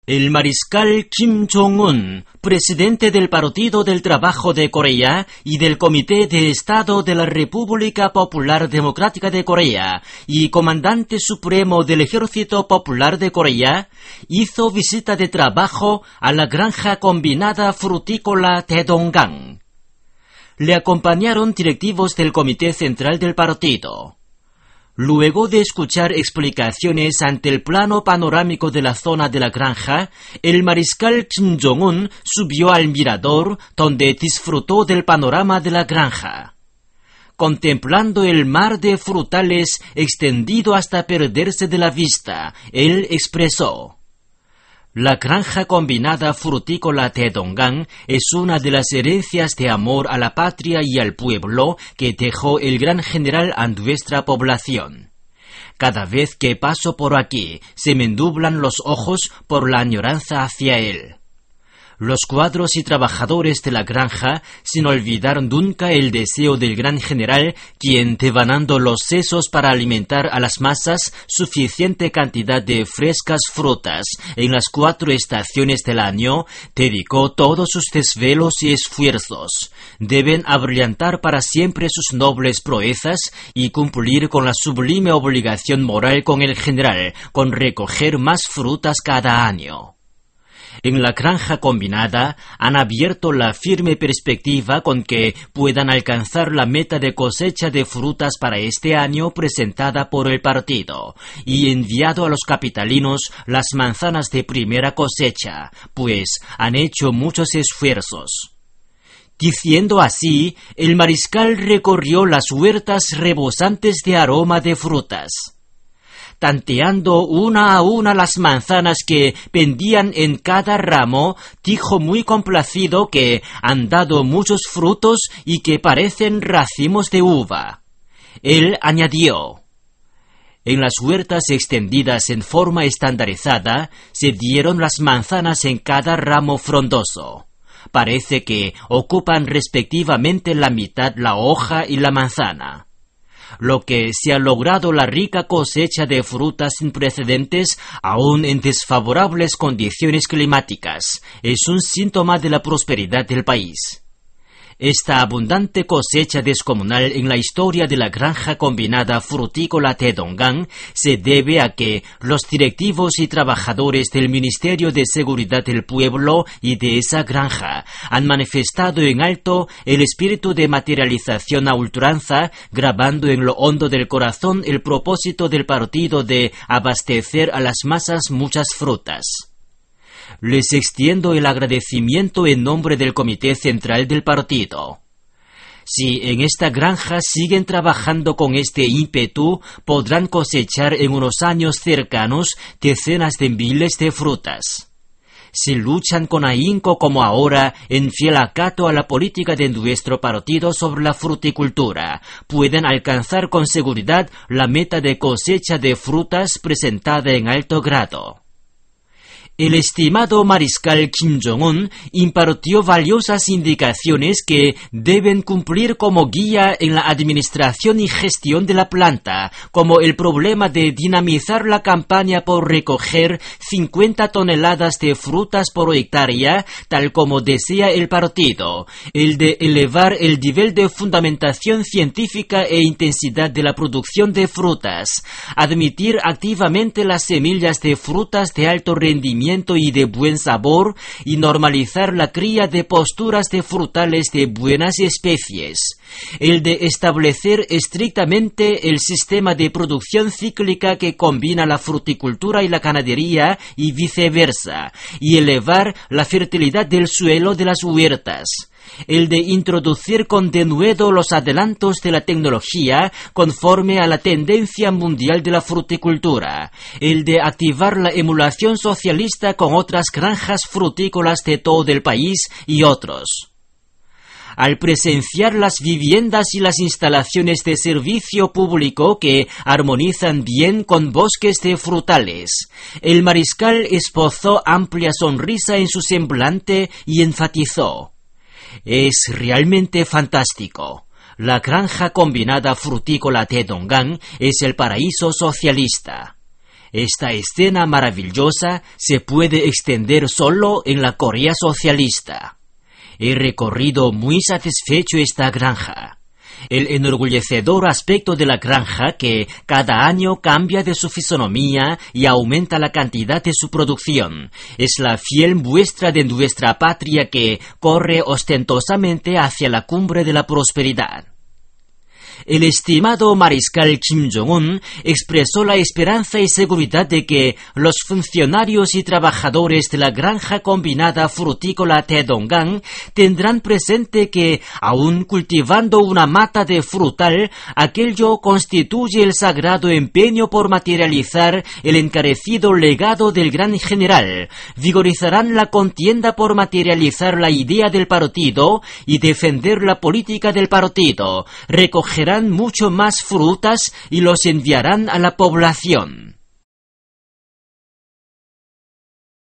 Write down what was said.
El mariscal Kim Jong-un, presidente del Partido del Trabajo de Corea y del Comité de Estado de la República Popular Democrática de Corea y comandante supremo del Ejército Popular de Corea, hizo visita de trabajo a la granja combinada frutícola Taedonggang. Le acompañaron directivos del Comité Central del Partido. Luego de escuchar explicaciones ante el plano panorámico de la zona de la granja, el mariscal Kim Jong-un subió al mirador, donde disfrutó del panorama de la granja. Contemplando el mar de frutales extendido hasta perderse de la vista, él expresó: la granja combinada frutícola Taedonggang es una de las herencias de amor a la patria y al pueblo que dejó el gran general a nuestra población. Cada vez que paso por aquí, se me nublan los ojos por la añoranza hacia él. Los cuadros y trabajadores de la granja, sin olvidar nunca el deseo del gran general, quien, devanando los sesos para alimentar a las masas suficiente cantidad de frescas frutas en las 4 estaciones del año, dedicó todos sus desvelos y esfuerzos. Deben abrillantar para siempre sus nobles proezas y cumplir con la sublime obligación moral con el general, con recoger más frutas cada año. En la granja combinada han abierto la firme perspectiva con que puedan alcanzar la meta de cosecha de frutas para este año presentada por el partido y enviado a los capitalinos las manzanas de primera cosecha, pues han hecho muchos esfuerzos. Diciendo así, el mariscal recorrió las huertas rebosantes de aroma de frutas. Tanteando una a una las manzanas que pendían en cada ramo, dijo muy complacido que han dado muchos frutos y que parecen racimos de uva. Él añadió: en las huertas extendidas en forma estandarizada, se dieron las manzanas en cada ramo frondoso. Parece que ocupan respectivamente la mitad la hoja y la manzana. Lo que se ha logrado la rica cosecha de frutas sin precedentes, aún en desfavorables condiciones climáticas, es un síntoma de la prosperidad del país. Esta abundante cosecha descomunal en la historia de la granja combinada frutícola Taedonggang se debe a que los directivos y trabajadores del Ministerio de Seguridad del Pueblo y de esa granja han manifestado en alto el espíritu de materialización a ultranza, grabando en lo hondo del corazón el propósito del partido de abastecer a las masas muchas frutas. Les extiendo el agradecimiento en nombre del Comité Central del Partido. Si en esta granja siguen trabajando con este ímpetu, podrán cosechar en unos años cercanos decenas de miles de frutas. Si luchan con ahínco como ahora, en fiel acato a la política de nuestro partido sobre la fruticultura, pueden alcanzar con seguridad la meta de cosecha de frutas presentada en alto grado. El estimado mariscal Kim Jong-un impartió valiosas indicaciones que deben cumplir como guía en la administración y gestión de la planta, como el problema de dinamizar la campaña por recoger 50 toneladas de frutas por hectárea, tal como desea el partido, el de elevar el nivel de fundamentación científica e intensidad de la producción de frutas, admitir activamente las semillas de frutas de alto rendimiento y de buen sabor y normalizar la cría de posturas de frutales de buenas especies, el de establecer estrictamente el sistema de producción cíclica que combina la fruticultura y la ganadería y viceversa, y elevar la fertilidad del suelo de las huertas, el de introducir con denuedo los adelantos de la tecnología conforme a la tendencia mundial de la fruticultura, el de activar la emulación socialista con otras granjas frutícolas de todo el país y otros. Al presenciar las viviendas y las instalaciones de servicio público que armonizan bien con bosques de frutales, el mariscal esbozó amplia sonrisa en su semblante y enfatizó: es realmente fantástico. La granja combinada frutícola Taedonggang es el paraíso socialista. Esta escena maravillosa se puede extender solo en la Corea socialista. He recorrido muy satisfecho esta granja. El enorgullecedor aspecto de la granja, que cada año cambia de su fisonomía y aumenta la cantidad de su producción, es la fiel muestra de nuestra patria que corre ostentosamente hacia la cumbre de la prosperidad. El estimado mariscal Kim Jong-un expresó la esperanza y seguridad de que los funcionarios y trabajadores de la granja combinada frutícola Taedonggang tendrán presente que, aun cultivando una mata de frutal, aquello constituye el sagrado empeño por materializar el encarecido legado del gran general, vigorizarán la contienda por materializar la idea del partido y defender la política del partido, recogerán mucho más frutas y los enviarán a la población.